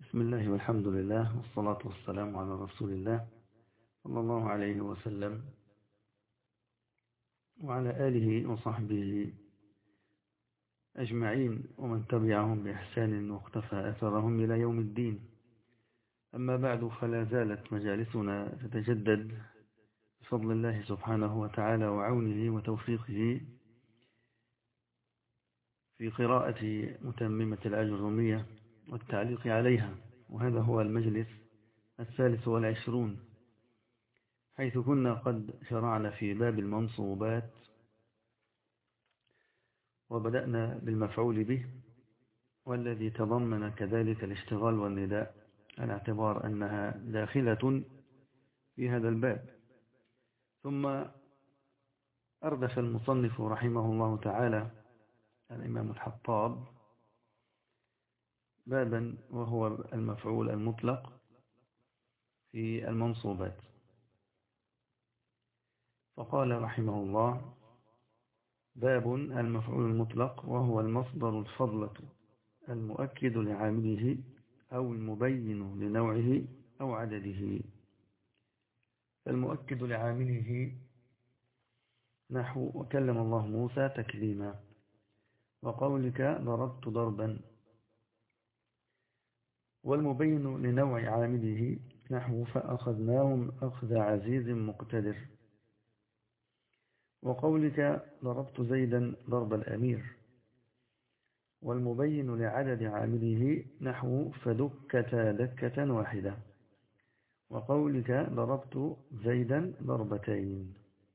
بسم الله والحمد لله والصلاة والسلام على رسول الله صلى الله عليه وسلم وعلى آله وصحبه أجمعين ومن تبعهم بإحسان واقتفى أثرهم إلى يوم الدين. أما بعد، فلا زالت مجالسنا تتجدد بفضل الله سبحانه وتعالى وعونه وتوفيقه في قراءة متممة الأجرمية والتعليق عليها، وهذا هو المجلس 23، حيث كنا قد شرعنا في باب المنصوبات وبدأنا بالمفعول به، والذي تضمن كذلك الاشتغال والنداء على اعتبار أنها داخلة في هذا الباب. ثم أردف المصنف رحمه الله تعالى الإمام الحطاب بابا وهو المفعول المطلق في المنصوبات، فقال رحمه الله: باب المفعول المطلق، وهو المصدر الفضلة المؤكد لعامله أو المبين لنوعه أو عدده. المؤكد لعامله نحو وكلم الله موسى تكليما، وقولك ضربت ضربا. والمبين لنوع عامله نحو فأخذناهم أخذ عزيز مقتدر، وقولك ضربت زيدا ضرب الأمير. والمبين لعدد عامله نحو فدكتا دكة واحدة، وقولك ضربت زيدا ضربتين.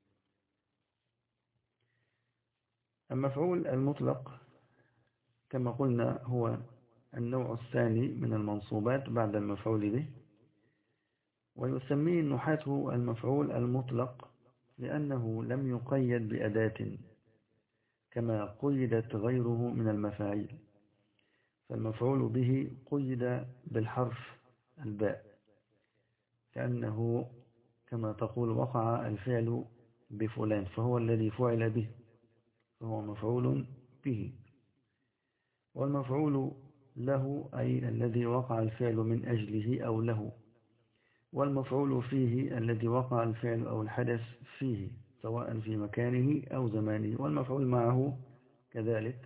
المفعول المطلق كما قلنا هو النوع الثاني من المنصوبات بعد المفعول به، ويسميه النحاة المفعول المطلق لأنه لم يقيد بأداة كما قيدت غيره من المفاعيل، فالمفعول به قيد بالحرف الباء، كأنه كما تقول وقع الفعل بفلان فهو الذي فعل به، فهو مفعول به. والمفعول له أي الذي وقع الفعل من أجله أو له، والمفعول فيه الذي وقع الفعل أو الحدث فيه سواء في مكانه أو زمانه. والمفعول معه كذلك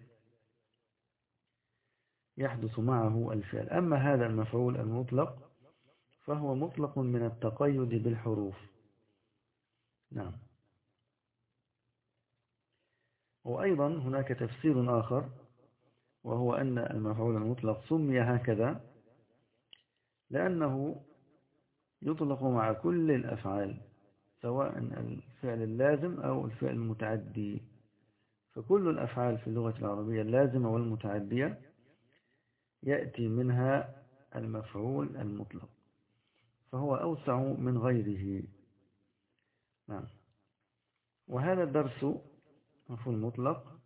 يحدث معه الفعل. أما هذا المفعول المطلق فهو مطلق من التقيد بالحروف. نعم. وأيضا هناك تفسير آخر، وهو أن المفعول المطلق سمي هكذا لأنه يطلق مع كل الأفعال سواء الفعل اللازم أو الفعل المتعدي، فكل الأفعال في اللغة العربية اللازمة والمتعدية يأتي منها المفعول المطلق، فهو أوسع من غيره. نعم. وهذا الدرس مفعول مطلق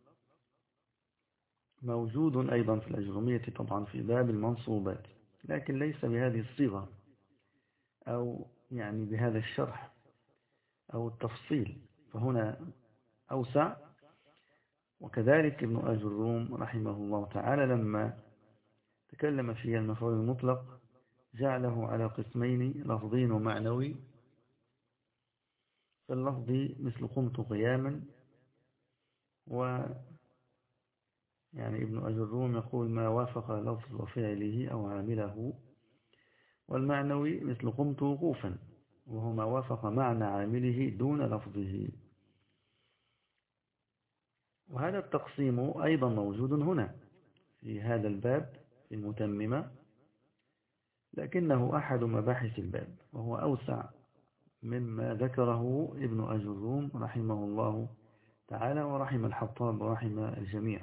موجود أيضا في الأجرمية طبعا في باب المنصوبات، لكن ليس بهذه الصيغة أو يعني بهذا الشرح أو التفصيل، فهنا أوسع. وكذلك ابن أجروم رحمه الله تعالى لما تكلم في المفعول المطلق جعله على قسمين: لفظي ومعنوي. فاللفظي مثل قمت قياما، يعني ابن أجروم يقول ما وافق لفظ فعله أو عامله. والمعنوي مثل قمت وقوفا، وهو ما وافق معنى عامله دون لفظه. وهذا التقسيم أيضا موجود هنا في هذا الباب في المتممة، لكنه أحد مباحث الباب، وهو أوسع مما ذكره ابن أجروم رحمه الله تعالى ورحم الحطاب ورحم الجميع.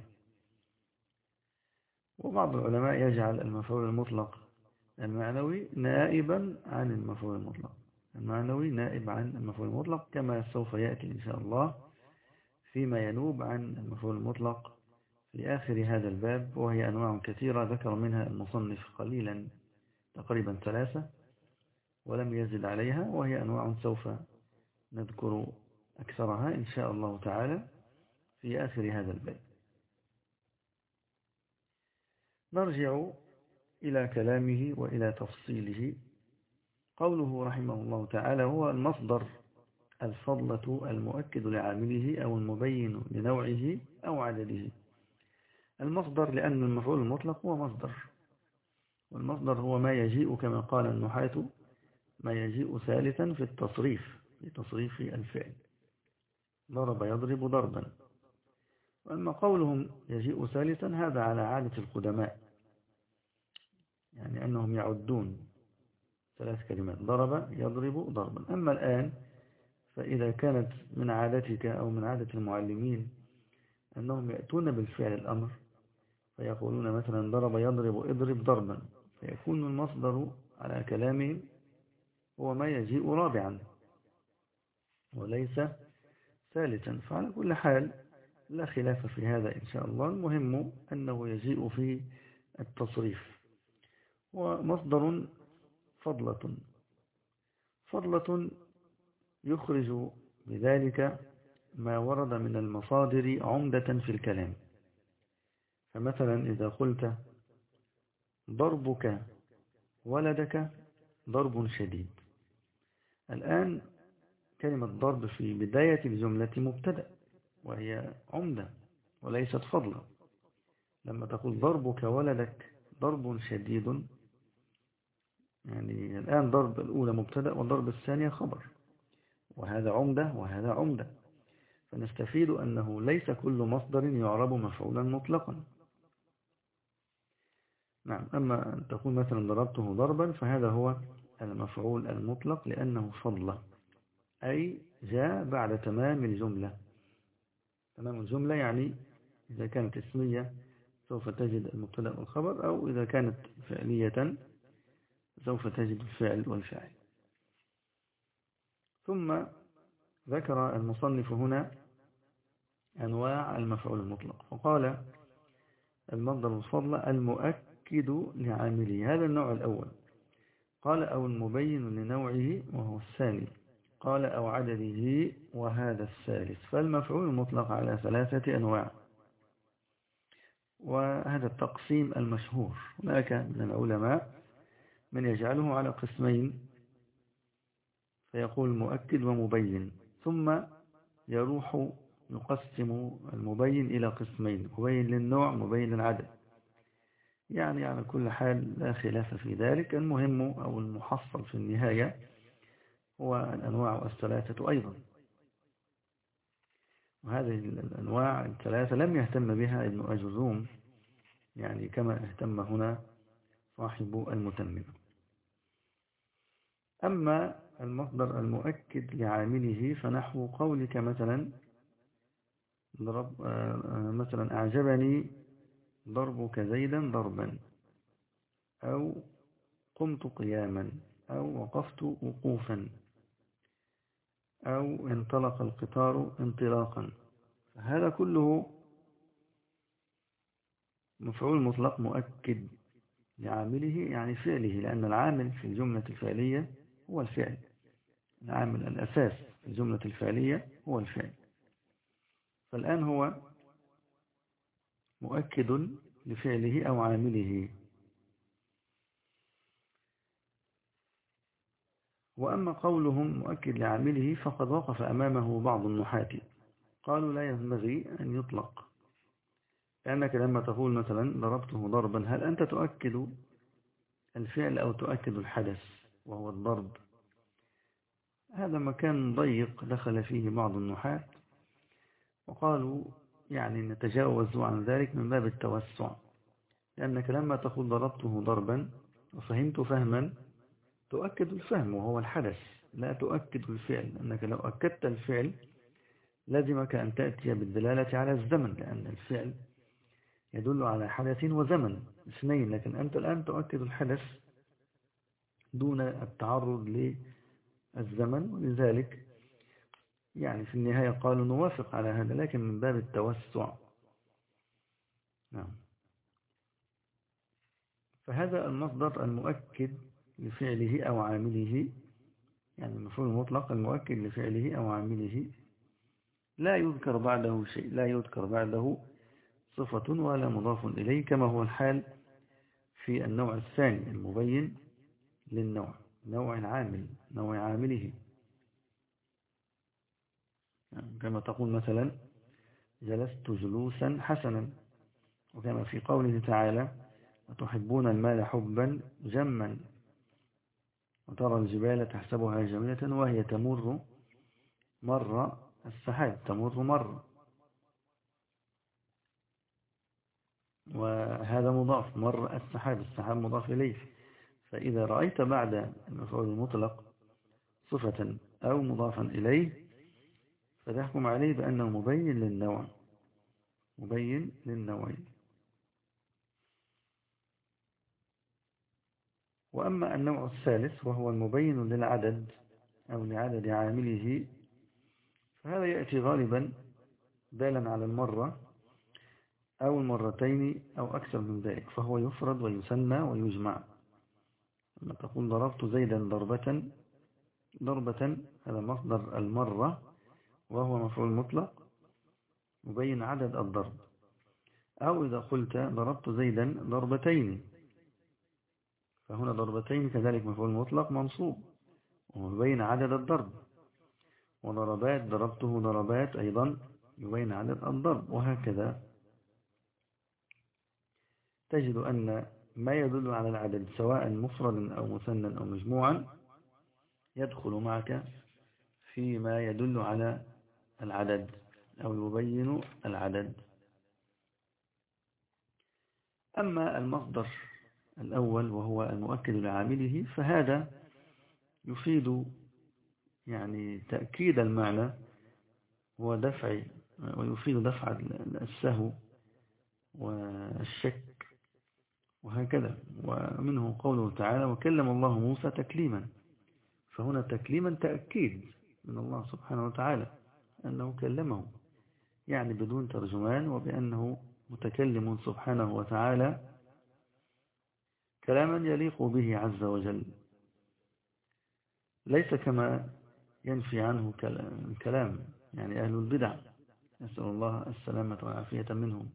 وبعض العلماء يجعل المفعول المطلق المعنوي نائبا عن المفعول المطلق، المعنوي نائب عن المفعول المطلق، كما سوف يأتي إن شاء الله فيما ينوب عن المفعول المطلق في آخر هذا الباب، وهي أنواع كثيرة ذكر منها المصنف قليلا تقريبا 3 ولم يزد عليها، وهي أنواع سوف نذكر أكثرها إن شاء الله تعالى في آخر هذا الباب. نرجع إلى كلامه وإلى تفصيله. قوله رحمه الله تعالى: هو المصدر الفضلة المؤكد لعامله أو المبين لنوعه أو عدده. المصدر لأن المفعول المطلق هو مصدر، والمصدر هو ما يجيء كما قال النحاة ما يجيء ثالثا في التصريف، في تصريف الفعل. ضرب يضرب ضربا. وأما قولهم يجيء ثالثا هذا على عادة القدماء، يعني أنهم يعدون 3 كلمات: ضرب يضرب ضربا. أما الآن فإذا كانت من عادتك أو من عادة المعلمين أنهم يأتون بالفعل الأمر فيقولون مثلا: ضرب يضرب اضرب ضربا، فيكون المصدر على كلامهم هو ما يجيء رابعا وليس ثالثا. فعلى كل حال لا خلاف في هذا إن شاء الله. المهم أنه يجيء في التصريف. ومصدر فضلة يخرج بذلك ما ورد من المصادر عمدة في الكلام. فمثلا إذا قلت: ضربك ولدك ضرب شديد، الآن كلمة ضرب في بداية الجملة مبتدأ وهي عمدة وليست فضلة. لما تقول ضربك ولدك ضرب شديد، يعني الآن ضرب الأولى مبتدأ والضرب الثانية خبر، وهذا عمدة وهذا عمدة. فنستفيد أنه ليس كل مصدر يعرب مفعولا مطلقا. نعم. أما أن تقول مثلا ضربته ضربا فهذا هو المفعول المطلق لأنه فضلة، أي جاء بعد تمام الجملة. تمام الجملة يعني إذا كانت اسمية سوف تجد المبتدأ والخبر، أو إذا كانت فعلية سوف تجد الفعل والفاعل. ثم ذكر المصنف هنا أنواع المفعول المطلق، فقال: المصدر الفضل المؤكد لعامله، هذا النوع الأول. قال: أو المبين لنوعه، وهو الثاني. قال: أو عدده، وهذا الثالث. فالمفعول المطلق على 3 أنواع، وهذا التقسيم المشهور. هناك من العلماء من يجعله على قسمين، فيقول مؤكد ومبين، ثم يروح يقسم المبين إلى قسمين: مبين للنوع مبين للعدد. يعني على كل حال لا خلاف في ذلك. المهم أو المحصل في النهاية هو الأنواع 3 أيضا. وهذه الأنواع 3 لم يهتم بها ابن أجروم، يعني كما اهتم هنا صاحب المتمم. أما المصدر المؤكد لعامله فنحو قولك مثلا: مثلا أعجبني ضربك زيدا ضربا، أو قمت قياما، أو وقفت وقوفا، أو انطلق القطار انطلاقا. هذا كله مفعول مطلق مؤكد لعامله، يعني فعله، لأن العامل في الجملة الفعلية هو الفعل. العامل الأساس في الجملة الفعلية هو الفعل. فالآن هو مؤكد لفعله أو عامله. وأما قولهم مؤكد لعامله فقد وقف أمامه بعض النحاة، قالوا: لا ينبغي أن يطلق، لأنك لما تقول مثلا ضربته ضربا، هل أنت تؤكد الفعل أو تؤكد الحدث وهو الضرب؟ هذا مكان ضيق دخل فيه بعض النحاة، وقالوا يعني نتجاوز عن ذلك من باب التوسع، لأنك لما تقول ضربته ضربا وفهمت فهما تؤكد الفهم وهو الحدث، لا تؤكد الفعل، لأنك لو أكدت الفعل لازمك أن تأتي بالدلالة على الزمن، لأن الفعل يدل على حدث وزمن اثنين، لكن أنت الآن تؤكد الحدث دون التعرض للزمن. ولذلك يعني في النهاية قالوا نوافق على هذا، لكن من باب التوسع. نعم. فهذا المصدر المؤكد لفعله أو عامله، يعني المفعول المطلق المؤكد لفعله أو عامله، لا يذكر بعده شيء، لا يذكر بعده صفة ولا مضاف إليه، كما هو الحال في النوع الثاني المبين للنوع، نوع العامل، نوع عامله. كما تقول مثلا جلست جلوسا حسنا، وكما في قوله تعالى وتحبون المال حبا جما وترى الجبال تحسبها جميلة وهي تمر مر السحاب، تمر مر، وهذا مضاف، مر السحاب، السحاب مضاف إليه. فإذا رأيت بعد المفعول المطلق صفة أو مضافا إليه فتحكم عليه بأنه مبين للنوع، مبين للنوعين. وأما النوع الثالث وهو المبين للعدد أو لعدد عامله، فهذا يأتي غالبا دالا على المرة أو المرتين أو أكثر من ذلك، فهو يفرد ويسمى ويجمع. لما تقول ضربت زيدا ضربة، ضربة هذا مصدر المرة وهو مفعول مطلق مبين عدد الضرب. أو إذا قلت ضربت زيدا ضربتين، فهنا ضربتين كذلك مفعول مطلق منصوب ومبين عدد الضرب. وضربات ضربته ضربات أيضا يبين عدد الضرب. وهكذا تجد أن ما يدل على العدد سواء مفردا أو مثنى أو مجموعا يدخل معك فيما يدل على العدد أو يبين العدد. أما المصدر الأول وهو المؤكد لعامله فهذا يفيد يعني تأكيد المعنى ودفع، ويفيد دفع السهو والشك وهكذا. ومنه قوله تعالى وكلم الله موسى تكليما، فهنا تكليما تأكيد من الله سبحانه وتعالى أنه كلمه، يعني بدون ترجمان، وبأنه متكلم سبحانه وتعالى كلاما يليق به عز وجل، ليس كما ينفي عنه الكلام يعني أهل البدع، نسأل الله السلامة والعافية منهم.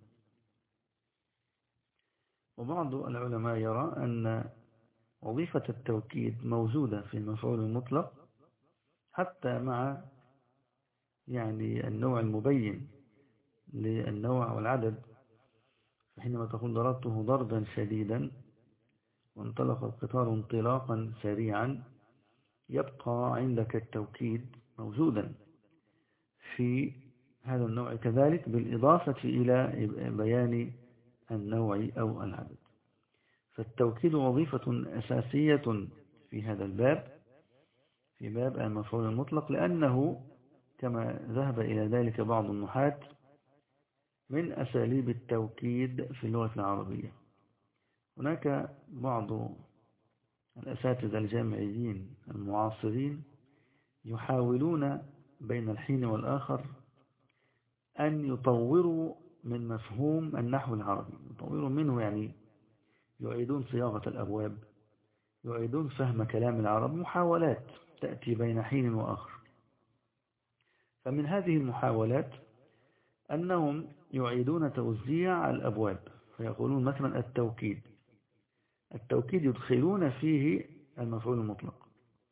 وبعض العلماء يرى أن وظيفة التوكيد موجودة في المفعول المطلق حتى مع يعني النوع المبين للنوع والعدد. فحينما تقول ضربته ضربا شديدا وانطلق القطار انطلاقا سريعا، يبقى عندك التوكيد موجودا في هذا النوع كذلك بالإضافة إلى بيان النوع أو العدد. فالتوكيد وظيفة أساسية في هذا الباب، في باب المفعول المطلق، لأنه كما ذهب إلى ذلك بعض النحاة من أساليب التوكيد في اللغة العربية. هناك بعض الأساتذة الجامعيين المعاصرين يحاولون بين الحين والآخر أن يطوروا من مفهوم النحو العربي، يطوروا منه، يعني يعيدون صياغة الأبواب، يعيدون فهم كلام العرب، محاولات تأتي بين حين وآخر. فمن هذه المحاولات أنهم يعيدون توزيع الأبواب، فيقولون مثلا التوكيد يدخلون فيه المفعول المطلق،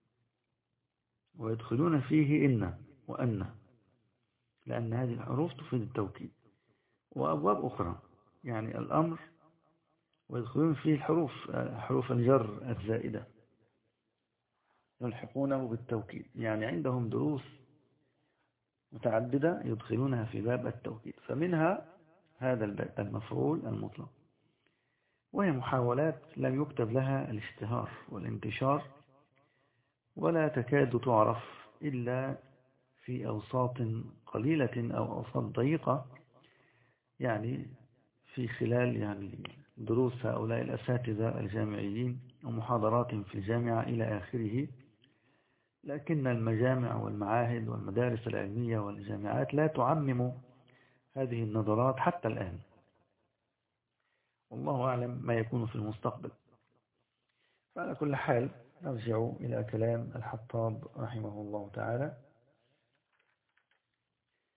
ويدخلون فيه إن وأن، لأن هذه الحروف تفيد التوكيد. وأبواب أخرى يعني الأمر، ويدخلون فيه حروف الجر الزائدة يلحقونه بالتوكيد، يعني عندهم دروس متعددة يدخلونها في باب التوكيد. فمنها هذا الباب المفعول المطلق، وهي محاولات لم يكتب لها الاشتهار والانتشار، ولا تكاد تعرف إلا في أوساط قليلة أو أوساط ضيقة، يعني في خلال يعني دروس هؤلاء الأساتذة الجامعيين ومحاضرات في الجامعة إلى آخره. لكن المجامع والمعاهد والمدارس العلمية والجامعات لا تعمم هذه النظرات حتى الآن، والله أعلم ما يكون في المستقبل. فعلى كل حال نرجع إلى كلام الحطاب رحمه الله تعالى.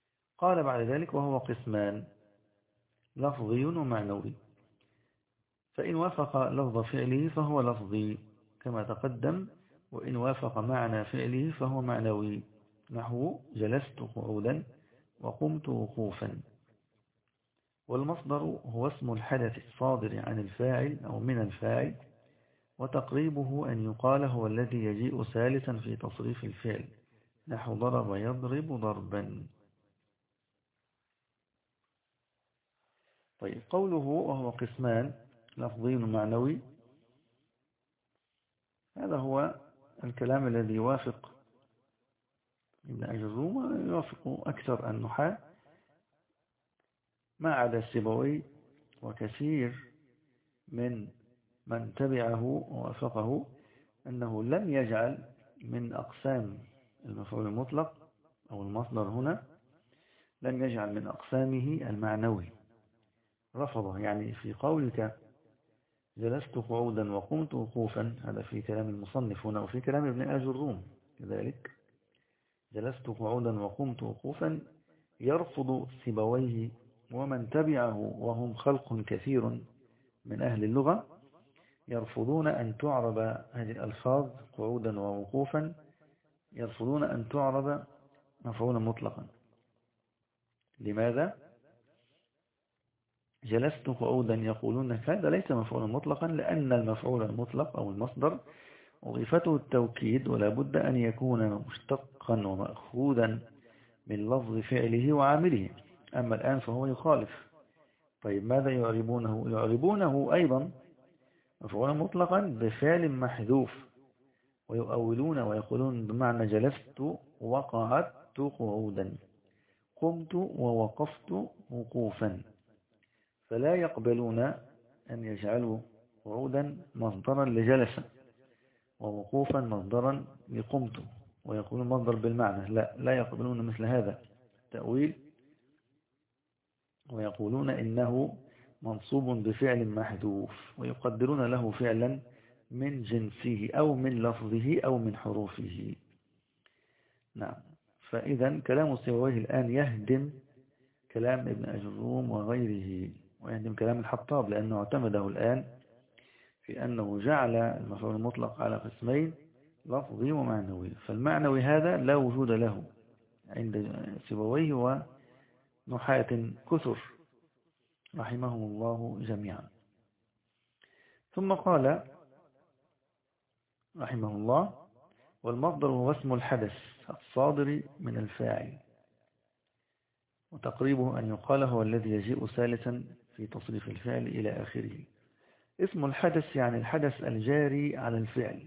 قال بعد ذلك وهو قسمان، لفظي ومعنوي. فإن وافق لفظ فعله فهو لفظي كما تقدم، وإن وافق معنى فعله فهو معنوي، نحو جلست قعودا وقمت وقوفا. والمصدر هو اسم الحدث الصادر عن الفاعل أو من الفاعل، وتقريبه أن يقال هو الذي يجيء ثالثا في تصريف الفعل، نحو ضرب يضرب ضربا. طيب، قوله وهو قسمان لفظي ومعنوي، هذا هو الكلام الذي يوافق ابن أجروم ويوافق أكثر النحاة ما عدا السيبوي وكثير من تبعه ووافقه، أنه لم يجعل من أقسام المفعول المطلق أو المصدر هنا، لم يجعل من أقسامه المعنوي، رفضه. يعني في قولك جلست قعودا وقمت وقوفا، هذا في كلام المصنف هنا، وفي كلام ابن أجروم كذلك، جلست قعودا وقمت وقوفا، يرفض سيبويه ومن تبعه وهم خلق كثير من أهل اللغة، يرفضون أن تعرب هذه الألفاظ قعودا ووقوفا، يرفضون أن تعرب مفعولا مطلقا. لماذا؟ جلست قعودا يقولون هذا ليس مفعولا مطلقا، لأن المفعول المطلق أو المصدر وظيفته التوكيد، ولا بد أن يكون مشتقا ومأخوذا من لفظ فعله وعامله. أما الآن فهو يخالف. طيب، ماذا يعربونه؟ يعربونه أيضا مفعولا مطلقا بفعل محذوف، ويؤولون ويقولون بمعنى جلست وقعدت قعودا، قمت ووقفت وقوفا، فلا يقبلون أن يجعلوا قعودا مصدرا لجلس ووقوفا مصدرا لقمت ويقولون مصدر بالمعنى. لا يقبلون مثل هذا التأويل، ويقولون إنه منصوب بفعل محذوف، ويقدرون له فعلا من جنسه أو من لفظه أو من حروفه. نعم. فإذا كلام سيبويه الآن يهدم كلام ابن أجروم وغيره، ويهدم كلام الحطاب، لأنه اعتمده الآن في أنه جعل المفعول المطلق على قسمين، لفظي ومعنوي. فالمعنوي هذا لا وجود له عند سيبويه ونحاة كثر رحمهم الله جميعا. ثم قال رحمه الله: والمصدر هو اسم الحدث الصادر من الفاعل، وتقريبه أن يقال هو الذي يجيء ثالثا في تصريف الفعل إلى آخره. اسم الحدث يعني الحدث الجاري على الفعل،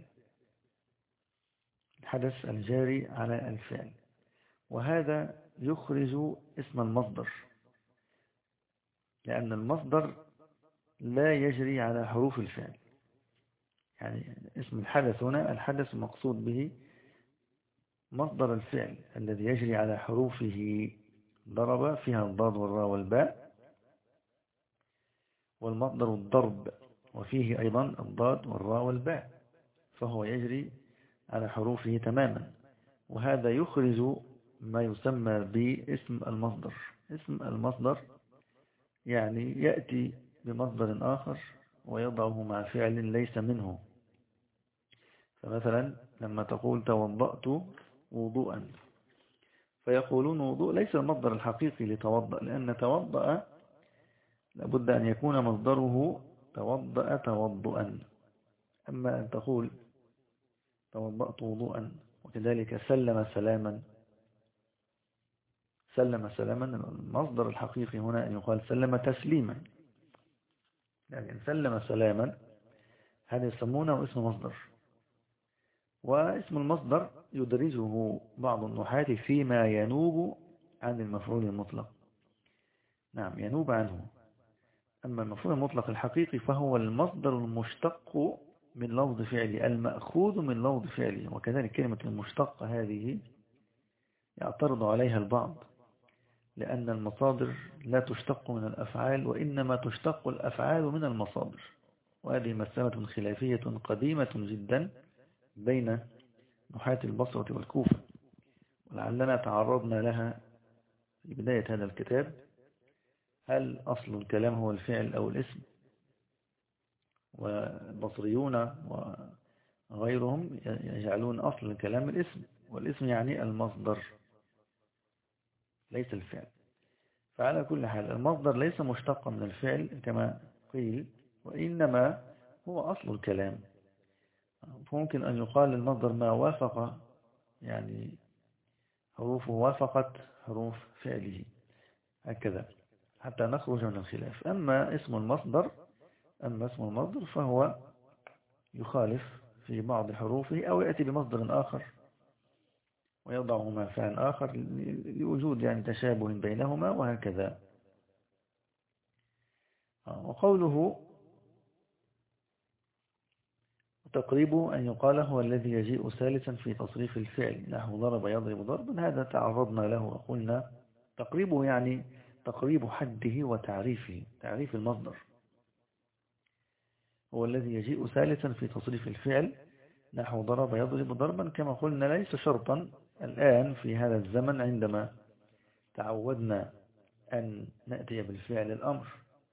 الحدث الجاري على الفعل، وهذا يخرج اسم المصدر، لأن المصدر لا يجري على حروف الفعل. يعني اسم الحدث هنا، الحدث مقصود به مصدر الفعل الذي يجري على حروفه، ضرب فيها الضاد والراء والباء، والمصدر الضرب وفيه أيضا الضاد والراء والباء، فهو يجري على حروفه تماما، وهذا يخرج ما يسمى باسم المصدر. اسم المصدر يعني يأتي بمصدر آخر ويضعه مع فعل ليس منه. فمثلا لما تقول توضأت وضوءا، فيقولون وضوء ليس المصدر الحقيقي لتوضأ، لأن توضأ لابد أن يكون مصدره توضأ توضؤا. أما أن تقول توضأت وضوءا وكذلك سلم سلاما، سلم سلاما، المصدر الحقيقي هنا أن يقال سلم تسليما، يعني إن سلم سلاما هذا يسمونه اسم مصدر. واسم المصدر يدرجه بعض النحاة فيما ينوب عن المفعول المطلق. نعم، ينوب عنه. أما المفعول المطلق الحقيقي فهو المصدر المشتق من لفظ فعله، المأخوذ من لفظ فعله. وكذلك كلمة المشتق هذه يعترض عليها البعض، لأن المصادر لا تشتق من الأفعال، وإنما تشتق الأفعال من المصادر. وهذه مسألة خلافية قديمة جدا بين نحاة البصرة والكوفة، ولعلنا تعرضنا لها في بداية هذا الكتاب. هل أصل الكلام هو الفعل أو الاسم؟ والبصريون وغيرهم يجعلون أصل الكلام الاسم، والاسم يعني المصدر ليس الفعل. فعلى كل حال المصدر ليس مشتقا من الفعل كما قيل، وإنما هو أصل الكلام. فممكن أن يقال المصدر ما وافق، يعني حروفه وافقت حروف فعله، هكذا حتى نخرج من الخلاف. أما اسم المصدر فهو يخالف في بعض حروفه، أو يأتي بمصدر آخر ويضعه مع فعل آخر لوجود يعني تشابه بينهما وهكذا. وقوله تقريبه أن يقال هو الذي يجيء ثالثا في تصريف الفعل، نحو ضرب يضرب ضربا، هذا تعرضنا له وقلنا تقريبه يعني تقريب حده وتعريفه، تعريف المصدر. هو الذي يجيء ثالثا في تصريف الفعل، نحو ضرب يضرب ضربا، كما قلنا ليس شرطا الآن في هذا الزمن عندما تعودنا أن نأتي بالفعل الأمر،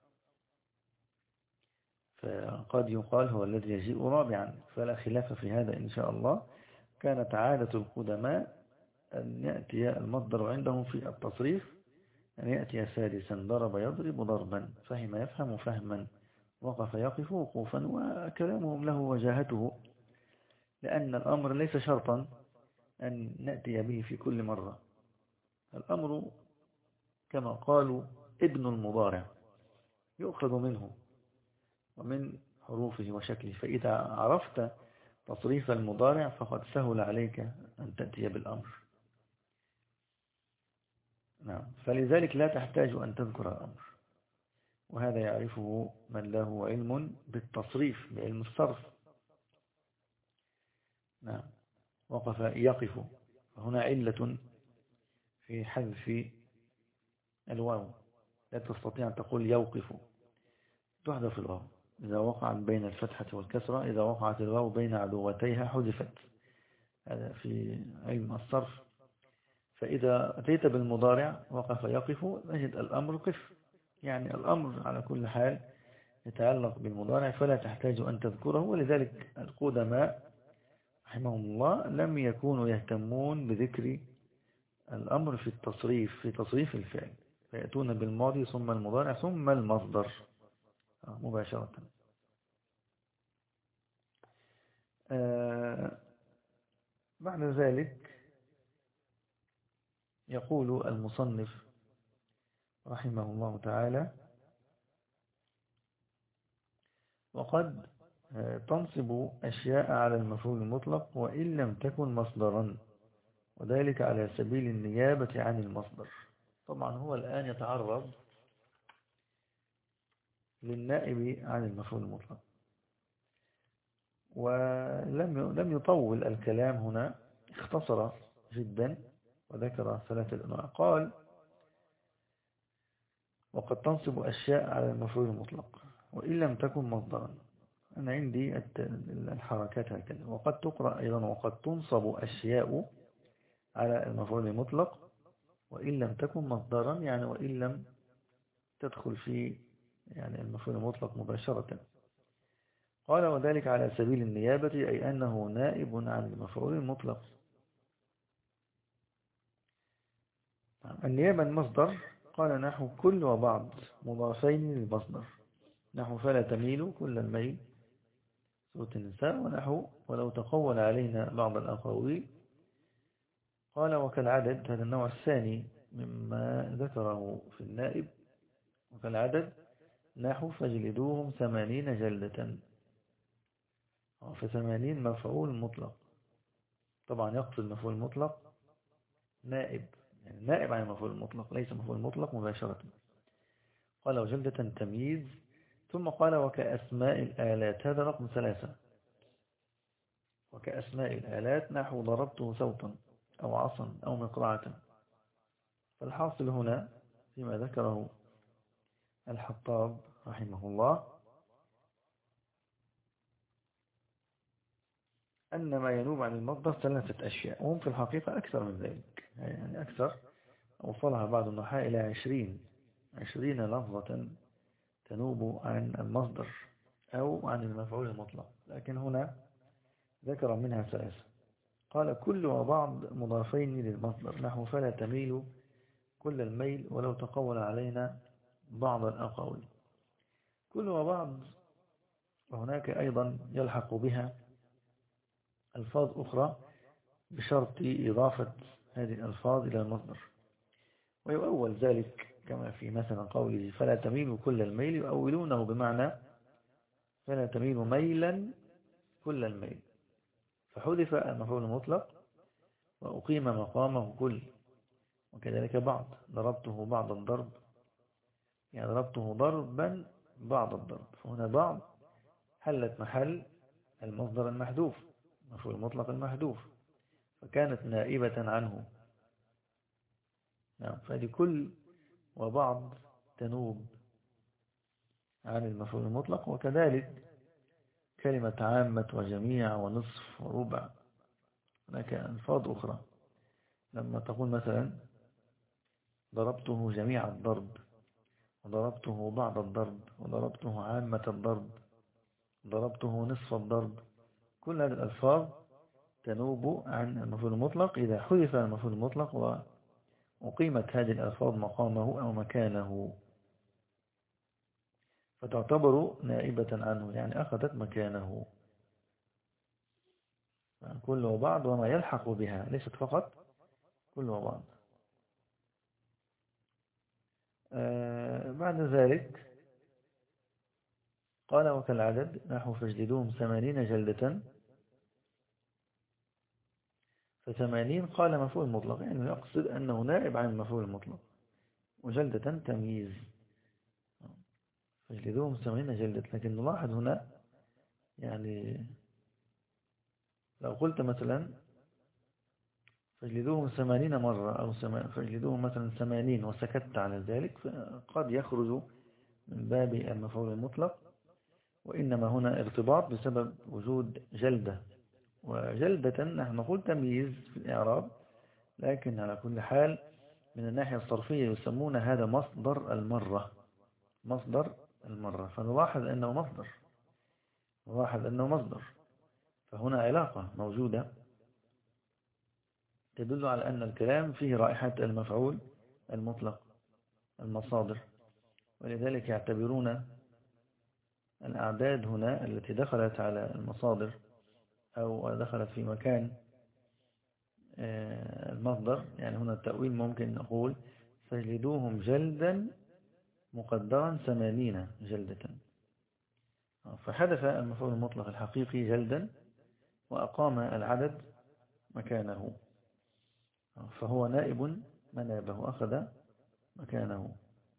فقد يقال هو الذي يجيء رابعا، فلا خلاف في هذا إن شاء الله. كانت عادة القدماء أن يأتي المصدر عندهم في التصريف أن يأتي سادسا، ضرب يضرب ضربا، فهم يفهم فهما، وقف يقف وقوفا، وكلامهم له وجاهته، لأن الأمر ليس شرطا أن نأتي به في كل مرة. الأمر كما قالوا ابن المضارع، يؤخذ منه ومن حروفه وشكله، فإذا عرفت تصريف المضارع فقد سهل عليك أن تأتي بالأمر. نعم، فلذلك لا تحتاج أن تذكر الأمر، وهذا يعرفه من له علم بالتصريف بعلم الصرف. نعم، وقف يقف، هنا علة في حذف الواو، لا تستطيع أن تقول يوقف، تحذف الواو إذا وقعت بين الفتحة والكسرة، إذا وقعت الواو بين عدوتيها حذفت، هذا في علم الصرف. فإذا أتيت بالمضارع وقف يقف نجد الأمر قف، يعني الأمر على كل حال يتعلق بالمضارع فلا تحتاج أن تذكره. ولذلك القدماء رحمهم الله لم يكونوا يهتمون بذكر الأمر في التصريف، في تصريف الفعل، فيأتون بالماضي ثم المضارع ثم المصدر مباشرة. بعد ذلك يقول المصنف رحمه الله تعالى: وقد تنصب أشياء على المفعول المطلق وإن لم تكن مصدرا، وذلك على سبيل النيابة عن المصدر. طبعا هو الآن يتعرض للنائب عن المفعول المطلق، ولم يطول الكلام هنا، اختصر جدا وذكر ثلاثة أنواع. قال: وقد تنصب أشياء على المفعول المطلق وإن لم تكن مصدرا. أنا عندي الحركات هكذا، وقد تقرأ أيضا وقد تنصب أشياء على المفعول المطلق وإن لم تكن مصدرا، يعني وإن لم تدخل في يعني المفعول المطلق مباشرة. قال: وذلك على سبيل النيابة، أي أنه نائب عن المفعول المطلق. النيابة المصدر، قال: نحو كل وبعض مضافين للمصدر، نحو فلا تميلوا كل الميل، سورة النساء، ونحو ولو تقول علينا بعض الأقاويل. قال: وكالعدد، هذا النوع الثاني مما ذكره في النائب، وكالعدد نحو فاجلدوهم 80 جلدة، ف80 مفعول مطلق، طبعا يقصد المفعول المطلق نائب، يعني نائب عن المفعول المطلق، ليس مفعول مطلق مباشرة. قال: وجلدة تمييز. ثم قال: وكأسماء الآلات، هذا رقم 3. وكأسماء الآلات نحو ضربته صوتا أو عصا أو مقرعة. فالحاصل هنا فيما ذكره الحطاب رحمه الله أن ما ينوب عن المصدر 3 أشياء، وهم في الحقيقة أكثر من ذلك، يعني أكثر، وصلها بعض النحاة إلى 20 لفظة تنوب عن المصدر أو عن المفعول المطلق، لكن هنا ذكر منها ثلاثة. قال كل وبعض مضافين للمصدر، نحو فلا تميل كل الميل ولو تقول علينا بعض الأقاويل. كل وبعض، وهناك أيضا يلحق بها ألفاظ أخرى بشرط إضافة هذه الألفاظ إلى المصدر، ويؤول ذلك كما في مثلا قوله فلا تميل كل الميل، يؤولونه بمعنى فلا تميل ميلا كل الميل، فحذف المفعول المطلق وأقيم مقامه كل. وكذلك بعض، ضربته بعض الضرب، يعني ضربته ضربا بعض الضرب، فهنا بعض حلت محل المصدر المحذوف، المفعول المطلق المحذوف، فكانت نائبة عنه. نعم، فهذه كل وبعض تنوب عن المفعول المطلق. وكذلك كلمة عامة وجميع ونصف وربع، هناك ألفاظ أخرى لما تقول مثلا ضربته جميع الضرب، وضربته بعض الضرب، وضربته عامة الضرب، ضربته نصف الضرب، كل هذه الألفاظ تنوب عن المفعول المطلق إذا حذف المفعول المطلق وقيمت هذه الألفاظ مقامه أو مكانه، فتعتبر نائبة عنه، يعني أخذت مكانه. كل وبعض وما يلحق بها، ليست فقط كل وبعض. بعد ذلك قال وكالعدد، نحو فاجلدوهم 80 جلدة، ف80 قال مفعول مطلق، يعني يقصد أنه نائب عن المفعول المطلق، وجلدة تمييز، فاجلدوهم 80 جلدة. لكن نلاحظ هنا، يعني لو قلت مثلا فاجلدوهم 80 مرة، أو فاجلدوهم مثلا 80 وسكت على ذلك، فقد يخرج من باب المفعول المطلق، وإنما هنا ارتباط بسبب وجود جلدة. وجلدة نحن نقول تمييز في الإعراب، لكن على كل حال من الناحية الصرفية يسمون هذا مصدر المرة، مصدر المرة. فنلاحظ أنه مصدر، نلاحظ أنه مصدر، فهنا علاقة موجودة تدل على أن الكلام فيه رائحة المفعول المطلق، المصادر. ولذلك يعتبرون الأعداد هنا التي دخلت على المصادر أو دخلت في مكان المصدر، يعني هنا التأويل ممكن نقول فاجلدوهم جلدا مقدرا 80 جلدة، فحدث المفعول المطلق الحقيقي جلدا وأقام العدد مكانه، فهو نائب منابه، أخذ مكانه،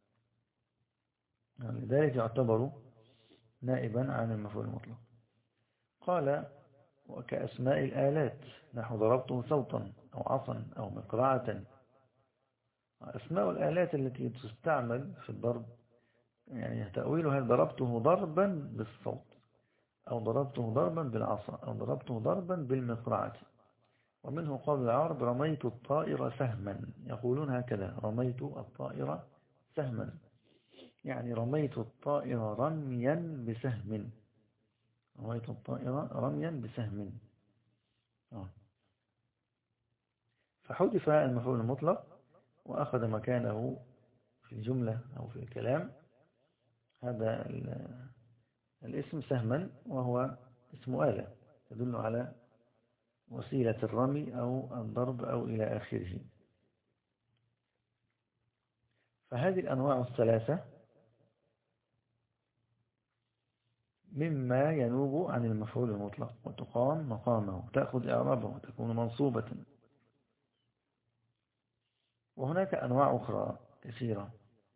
لذلك يعتبر نائبا عن المفعول المطلق. قال وكأسماء الآلات، نحو ضربته صوتا أو عصا أو مقرعة. أسماء الآلات التي تستعمل في الضرب، يعني تأويلها ضربته ضربا بالصوت، أو ضربته ضربا بالعصا، أو ضربته ضربا بالمقرعة. ومنه قول العرب رميت الطائر سهما، يقولون هكذا رميت الطائر سهما، يعني رميت الطائر رميا بسهم، رميت الطائر رميا بسهم. فحذف المفعول المطلق وأخذ مكانه في الجملة أو في الكلام هذا الاسم سهما، وهو اسم آلة تدل على وسيلة الرمي أو الضرب أو إلى آخره. فهذه الأنواع الثلاثة مما ينوب عن المفعول المطلق، وتقام مقامه، تأخذ إعرابه وتكون منصوبة. وهناك أنواع أخرى كثيرة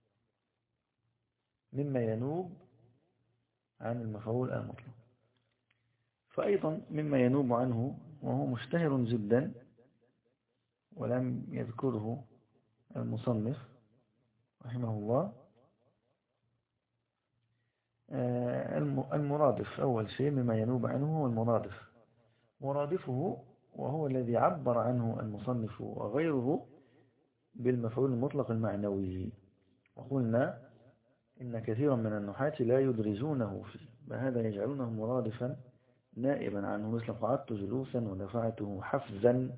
مما ينوب عن المفعول المطلق. فأيضا مما ينوب عنه وهو مشتهر جدا ولم يذكره المصنف رحمه الله، المرادف. أول شيء مما ينوب عنه هو المرادف، مرادفه وهو الذي عبر عنه المصنف وغيره بالمفعول المطلق المعنوي. وقلنا إن كثيرا من النحاة لا يدرجونه فيه، هذا يجعلونه مرادفا نائبا عنه، مثل قعدت جلوسا ودفعته حفزا.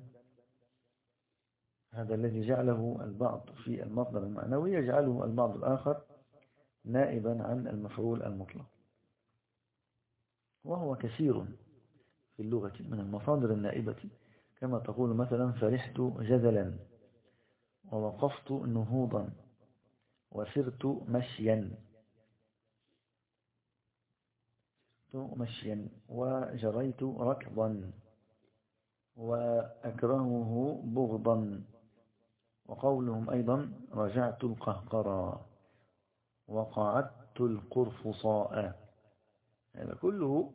هذا الذي جعله البعض في المصدر المعنوي يجعله البعض الآخر نائبا عن المفعول المطلق، وهو كثير في اللغة من المصادر النائبة، كما تقول مثلا فرحت جدلا، ووقفت نهوضا، وسرت مشيا، وجريت ركضا، وأكرهه بغضا. وقولهم أيضا رجعت القهقرى، وقعدت القرفصاء. هذا كله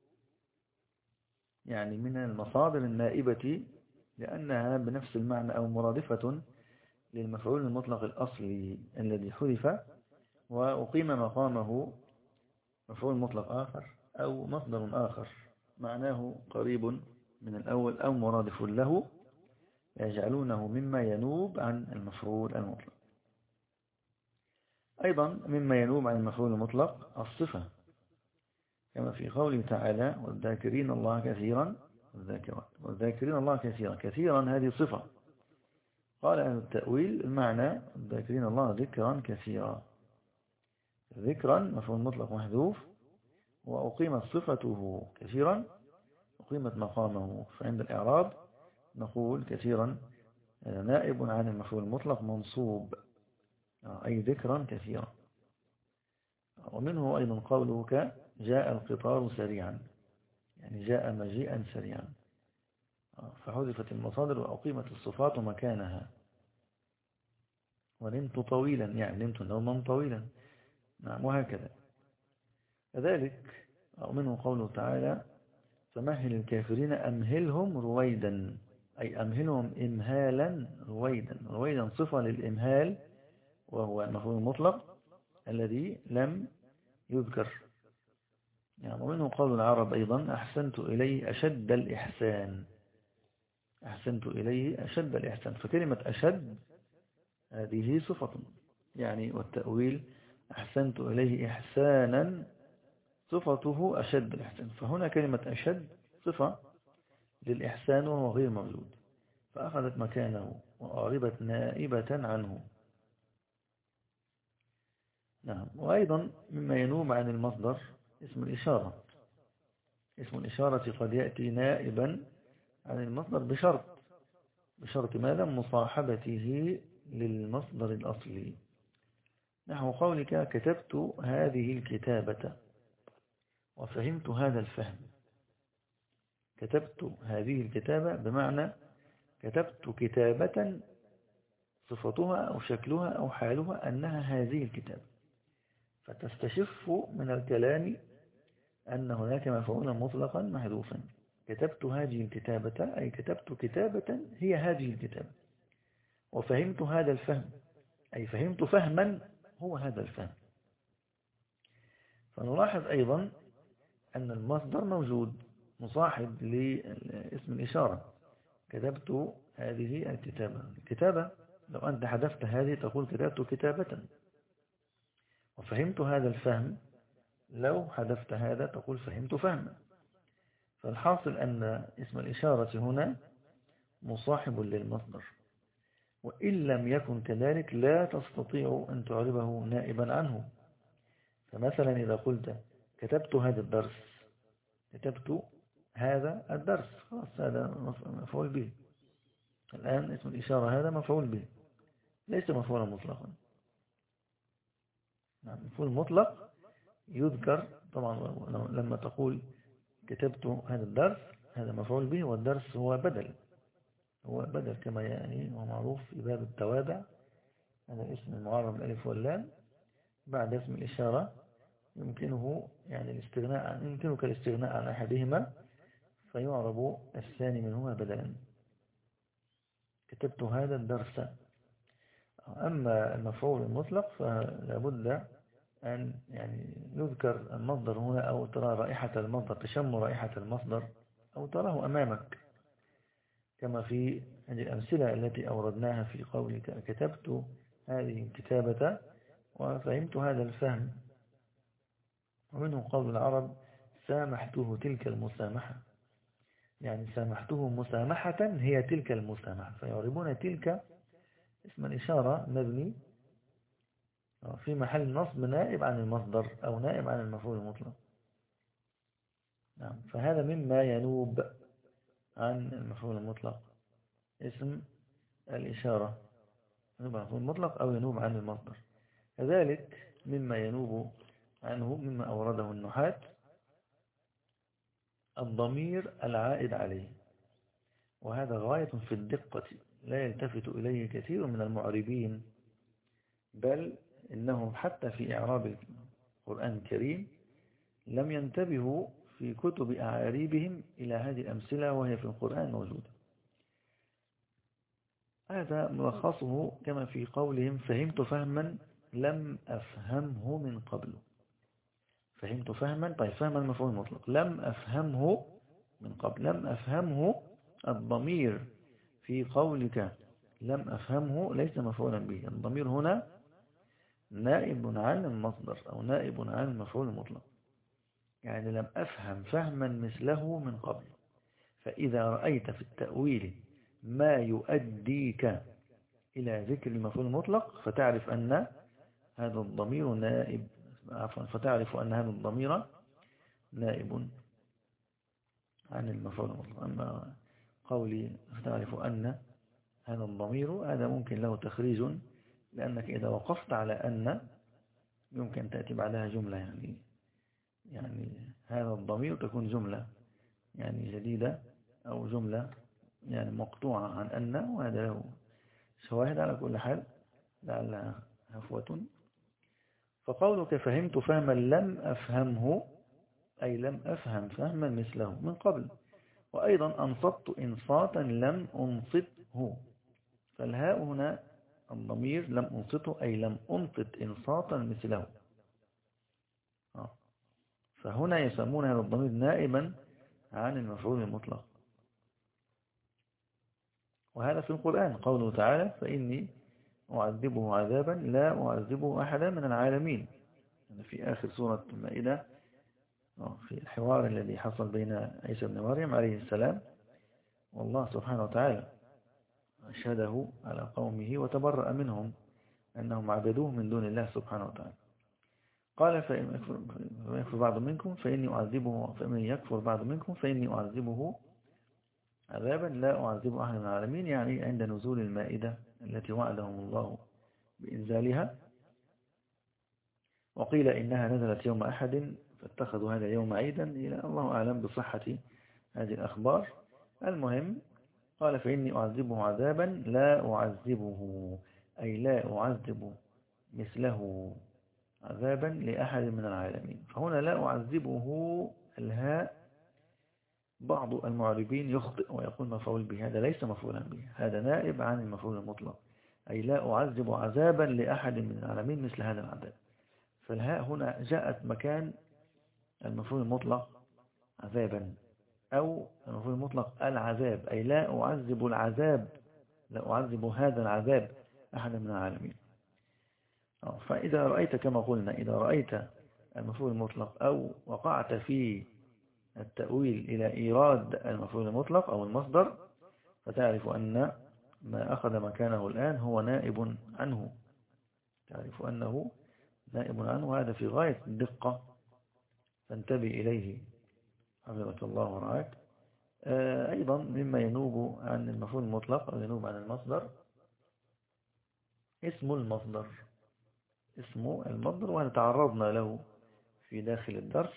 يعني من المصادر النائبة، لأنها بنفس المعنى أو مرادفة للمفعول المطلق الأصلي الذي حذف وأقيم مقامه مفعول مطلق آخر أو مصدر آخر معناه قريب من الأول أو مرادف له، يجعلونه مما ينوب عن المفعول المطلق. أيضا مما ينوب عن المفعول المطلق الصفة، كما في قوله تعالى والذاكرين الله كثيرا والذاكرين الله كثيرا. كثيرا هذه صفة، قال أهل التأويل المعنى الذاكرين الله ذكرا كثيرا. ذكرا مفعول مطلق محذوف، وأقيمت صفته كثيرا، أقيمت مقامه. فعند الإعراب نقول كثيرا نائب عن المفعول المطلق منصوب، أي ذكرا كثيرا. ومنه أيضا قوله جاء القطار سريعا، يعني جاء مجيئا سريعا، فحذفت المصادر وأقيمت الصفات مكانها. ونمت طويلا، يعني نمت نوما طويلا، نعم، وهكذا. كذلك ومنه قوله تعالى فمهل الكافرين أمهلهم رويدا، أي أمهلهم إمهالا رويدا. رويدا صفة للإمهال، وهو المفعول المطلق الذي لم يذكر. يعني ومنه قول العرب أيضا أحسنت إليه أشد الإحسان. أحسنت إليه أشد الإحسان، فكلمة أشد هذه صفة يعني، والتأويل أحسنت إليه إحسانا صفته أشد الإحسان. فهنا كلمة أشد صفة للإحسان وهو غير موجود، فأخذت مكانه وأعربت نائبة عنه. نعم. وأيضا مما ينوب عن المصدر اسم الإشارة. اسم الإشارة قد يأتي نائبا عن المصدر بشرط ماذا؟ مصاحبته للمصدر الأصلي. نحو قولك كتبت هذه الكتابة وفهمت هذا الفهم. كتبت هذه الكتابة بمعنى كتبت كتابة صفتها أو شكلها أو حالها أنها هذه الكتابة، فتستشف من الكلام أن هناك مفعولا مطلقا محذوفا. كتبت هذه الكتابة أي كتبت كتابة هي هذه الكتابة. وفهمت هذا الفهم أي فهمت فهما هو هذا الفهم. فنلاحظ أيضا أن المصدر موجود مصاحب لاسم الإشارة. كتبت هذه الكتابة لو أنت حذفت هذه تقول كتبت كتابة. وفهمت هذا الفهم لو حذفت هذا تقول فهمت فهما. فالحاصل أن اسم الإشارة هنا مصاحب للمصدر، وإن لم يكن كذلك لا تستطيع أن تعربه نائبا عنه. فمثلا إذا قلت كتبت هذا الدرس، كتبت هذا الدرس، خلاص هذا مفعول به. الآن اسم الإشارة هذا مفعول به، ليس مفعولا مطلقا. مفعول مطلق يذكر طبعا لما تقول كتبت هذا الدرس، هذا مفعول به، والدرس هو بدل كما يعني هو معروف في باب التوابع. هذا الاسم المعرب الألف واللام بعد اسم الإشارة يمكنك الاستغناء عن أحدهما فيعرب الثاني منهما بدلا. كتبت هذا الدرس. أما المفعول المطلق فلا بد أن يعني يذكر المصدر هنا، أو ترى رائحة المصدر، تشم رائحة المصدر، أو تراه أمامك، كما في هذه الأمثلة التي أوردناها في قولك كتبت هذه الكتابة وفهمت هذا الفهم. ومنه قول العرب سامحته تلك المسامحة، يعني سامحته مسامحة هي تلك المسامحة، فيعربون تلك اسم الإشارة مبني في محل نصب نائب عن المصدر أو نائب عن المفعول المطلق. نعم، فهذا مما ينوب عن المفعول المطلق، اسم الإشارة ينوب عن المفعول المطلق أو ينوب عن المصدر. كذلك مما ينوب عنه مما أورده النحاة الضمير العائد عليه، وهذا غاية في الدقة لا يلتفت إليه كثير من المعربين، بل إنهم حتى في إعراب القرآن الكريم لم ينتبهوا في كتب أعاريبهم إلى هذه الأمثلة وهي في القرآن موجودة. هذا ملخصه كما في قولهم فهمت فهما لم أفهمه من قبل. فهمت فهما، طيب فهم المفعول المطلق، لم أفهمه من قبل. لم أفهمه الضمير في قولك لم أفهمه ليس مفعولا به، الضمير هنا نائب عن المصدر أو نائب عن المفعول المطلق، يعني لم أفهم فهما مثله من قبل. فإذا رأيت في التأويل ما يؤديك إلى ذكر المفعول المطلق فتعرف أن هذا الضمير نائب، فتعرف أن هذا الضمير نائب عن المفعول المطلق. أما قولي فتعرف أن هذا الضمير، هذا ممكن له تخريج، لأنك إذا وقفت على أن يمكن تأتي بعدها جملة، يعني هذا الضمير تكون جملة يعني جديدة أو جملة يعني مقطوعة عن أن، وهذا له شواهد. على كل حال لعلها هفوة. فقولك فهمت فهما لم أفهمه أي لم أفهم فهما مثله من قبل. وأيضا أنصت إنصاتا لم أنصته، فالهاء هنا الضمير لم أنصته أي لم أنصت إنصاتا مثله. فهنا يسمون هذا الضمير نائبا عن المفعول المطلق. وهذا في القرآن قوله تعالى فإني أعذبه عذابا لا أعذبه أحدا من العالمين، في آخر سورة المائدة، في الحوار الذي حصل بين عيسى بن مريم عليه السلام والله سبحانه وتعالى، أشهده على قومه وتبرأ منهم أنهم عبدوه من دون الله سبحانه وتعالى. قال فإن يكفر بعض منكم فإني أعذبه، فإن يكفر بعض منكم فإني أعذبه عذابا لا أعذب أحد من العالمين، يعني عند نزول المائدة التي وعدهم الله بإنزالها. وقيل إنها نزلت يوم أحد فاتخذوا هذا اليوم عيدا، إلى الله أعلم بصحة هذه الأخبار. المهم قال فإني أعذبه عذابا لا أعذبه أي لا أعذب مثله عذابا لأحد من العالمين. فهنا لا أعذبه الهاء بعض المعربين يخطئ ويقول مفعول به، هذا ليس مفعولا به، هذا نائب عن المفعول المطلق، أي لا أعذب عذابا لأحد من العالمين مثل هذا العذاب. فالهاء هنا جاءت مكان المفعول المطلق عذابا، أو المفعول المطلق العذاب، أي لا أعذب العذاب، لا أعذب هذا العذاب أحد من العالمين. فإذا رأيت كما قلنا، إذا رأيت المفعول المطلق أو وقعت في التأويل إلى إيراد المفعول المطلق أو المصدر، فتعرف أن ما أخذ مكانه الآن هو نائب عنه، تعرف أنه نائب عنه، هذا في غاية الدقة، فانتبه إليه حفظك الله ورعاك. أيضا مما ينوب عن المفعول المطلق أو ينوب عن المصدر اسم المصدر. اسم المصدر وأنا تعرضنا له في داخل الدرس،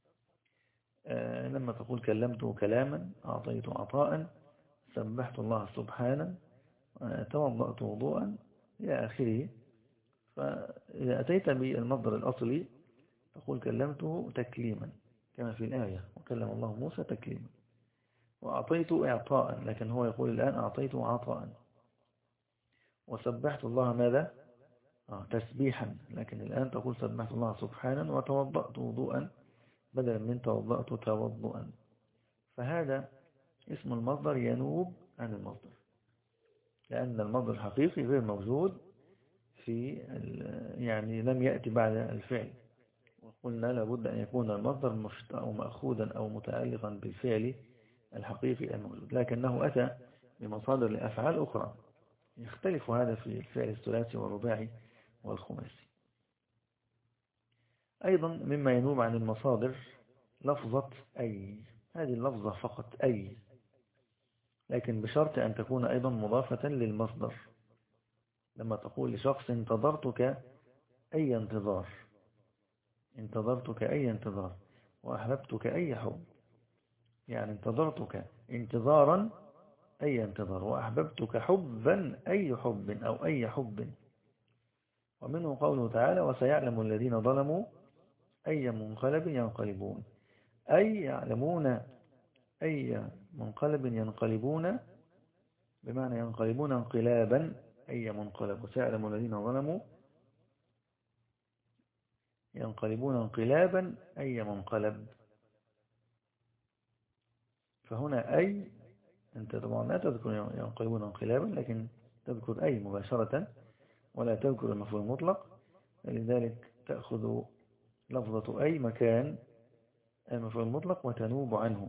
لما تقول كلمته كلاما، أعطيته عطاء، سبحت الله سبحانا، توضأت وضوءا إلى آخره. فإذا أتيت بالمصدر الأصلي تقول كلمته تكليما كما في الآية وكلم الله موسى تكليما، وأعطيته إعطاء، لكن هو يقول الآن أعطيته عطاء. وسبحت الله ماذا؟ تسبيحا، لكن الآن تقول سبحت الله سبحانا، وتوضأت وضوءا بدلا من توضأت توضؤا. فهذا اسم المصدر ينوب عن المصدر، لأن المصدر الحقيقي غير موجود في يعني لم يأتي بعد الفعل. قلنا لابد أن يكون المصدر أو مأخوذا أو متعلقا بالفعل الحقيقي الموجود، لكنه أتى بمصادر لأفعال أخرى يختلف هذا في الفعل الثلاثي والرباعي والخماسي. أيضا مما ينوب عن المصادر لفظة أي، هذه اللفظة فقط أي، لكن بشرط أن تكون أيضا مضافة للمصدر. لما تقول لشخص انتظرتك أي انتظار، انتظرتك أي انتظار، وأحببتك أي حب، يعني انتظرتك انتظارا أي انتظار، وأحببتك حبا أي حب أو أي حب. ومنه قوله تعالى وسيعلم الذين ظلموا أي منقلب ينقلبون، أي يعلمون أي منقلب ينقلبون، بمعنى ينقلبون انقلابا أي منقلب، وسيعلم الذين ظلموا ينقلبون انقلابا أي منقلب. فهنا أي أنت طبعا لا تذكر ينقلبون انقلابا، لكن تذكر أي مباشرة ولا تذكر المفعول المطلق، لذلك تأخذ لفظة أي مكان المفعول المطلق وتنوب عنه،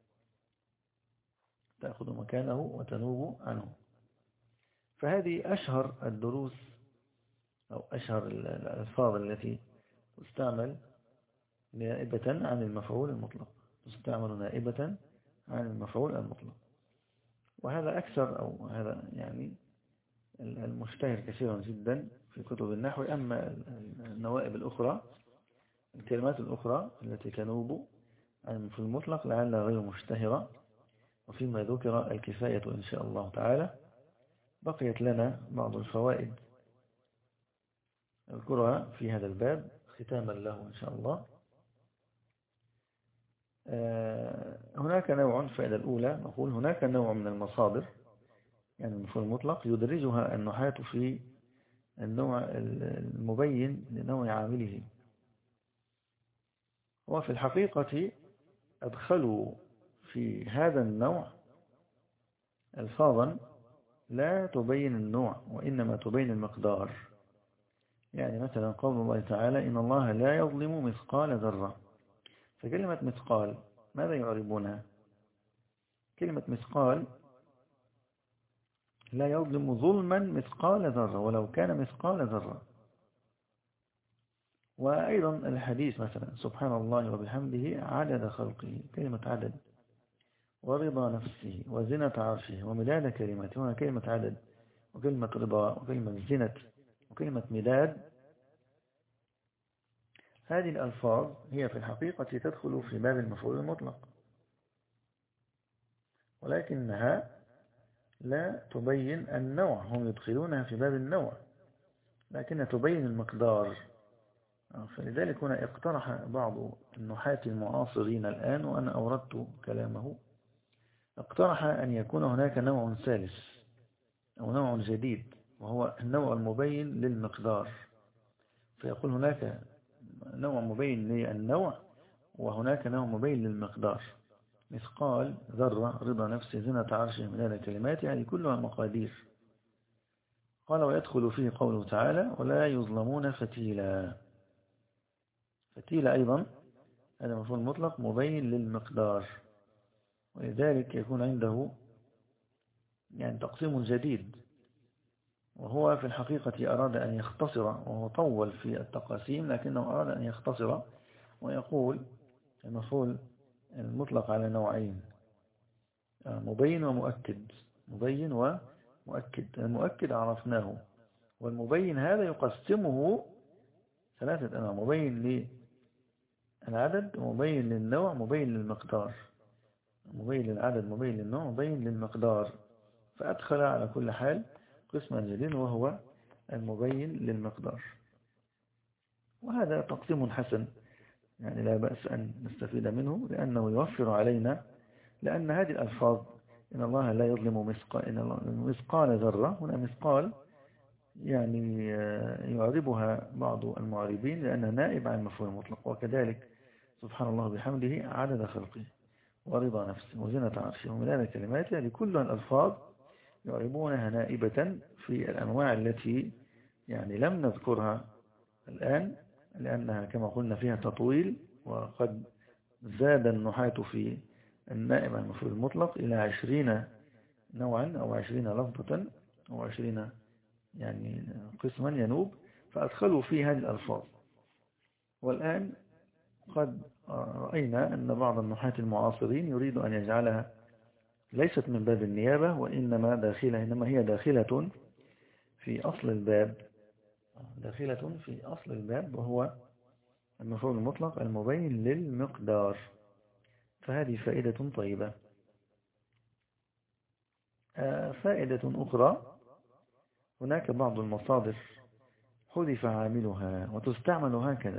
تأخذ مكانه وتنوب عنه. فهذه أشهر الدروس أو أشهر الألفاظ التي تستعمل نائبة عن المفعول المطلق، تستعمل نائبة عن المفعول المطلق. وهذا أكثر أو هذا يعني المشتهر كثيرا جدا في كتب النحو. أما النوائب الأخرى، الكلمات الأخرى التي تنوب عن المفعول المطلق لعلها غير مشتهرة، وفيما ذكر الكفاية إن شاء الله تعالى. بقيت لنا بعض الفوائد أذكرها في هذا الباب ختاما له إن شاء الله. هناك نوع، الفائدة الأولى نقول هناك نوع من المصادر يعني المفعول المطلق يدرجها النحاة في النوع المبين لنوع عامله. وفي الحقيقة أدخلوا في هذا النوع ألفاظا لا تبين النوع وإنما تبين المقدار. يعني مثلا قول الله تعالى إن الله لا يظلم مثقال ذرة، فكلمة مثقال ماذا يعربونها؟ كلمة مثقال لا يظلم ظلما مثقال ذرة ولو كان مثقال ذرة. وأيضا الحديث مثلا سبحان الله وبحمده عدد خلقه، كلمة عدد، ورضا نفسه وزنة عرشه ومداد كلماته. هنا كلمة عدد وكلمة رضا وكلمة زنة وكلمة مداد، هذه الألفاظ هي في الحقيقة تدخل في باب المفعول المطلق، ولكنها لا تبين النوع. هم يدخلونها في باب النوع لكنها تبين المقدار. فلذلك هنا اقترح بعض النحاة المعاصرين الآن، وأنا أوردت كلامه، اقترح أن يكون هناك نوع ثالث أو نوع جديد، وهو النوع المبين للمقدار. فيقول هناك نوع مبين للنوع وهناك نوع مبين للمقدار. مثقال ذرة، رضا نفسه، زنة عرشه، مداد كلماته، يعني كلها مقادير. قال ويدخل فيه قوله تعالى ولا يظلمون فتيلا. فتيلا أيضا هذا مفعول مطلق مبين للمقدار، ولذلك يكون عنده يعني تقسيم جديد. وهو في الحقيقة أراد أن يختصر، وهو طول في التقاسيم لكنه أراد أن يختصر ويقول المفعول المطلق على نوعين، مبين ومؤكد. مبين ومؤكد. المؤكد عرفناه، والمبين هذا يقسمه ثلاثة أنواع: مبين للعدد، ومبين للنوع، مبين للمقدار. مبين للعدد، مبين للنوع، مبين للمقدار. فأدخل على كل حال قسما جديدا وهو المبين للمقدار. وهذا تقسيم حسن، يعني لا بأس أن نستفيد منه لأنه يوفر علينا، لأن هذه الألفاظ إن الله لا يظلم مثقال ذرة، هنا مثقال يعني يعربها بعض المعربين لأنها نائب عن المفعول المطلق. وكذلك سبحان الله بحمده عدد خلقه ورضا نفسه وزنة عرشه ومداد كلماته، لكل الألفاظ يعربونها نائبة في الأنواع التي يعني لم نذكرها الآن، لأنها كما قلنا فيها تطويل، وقد زاد النحاة في النائب عن المفعول المطلق إلى 20 نوعا أو 20 لفظة أو 20 يعني قسما ينوب، فأدخلوا فيه هذه الألفاظ. والآن قد رأينا أن بعض النحاة المعاصرين يريد أن يجعلها ليست من باب النيابة، إنما هي داخلة في أصل الباب، داخلة في أصل الباب، وهو المفعول المطلق المبين للمقدار. فهذه فائدة طيبة. فائدة أخرى، هناك بعض المصادر حذف عاملها وتستعمل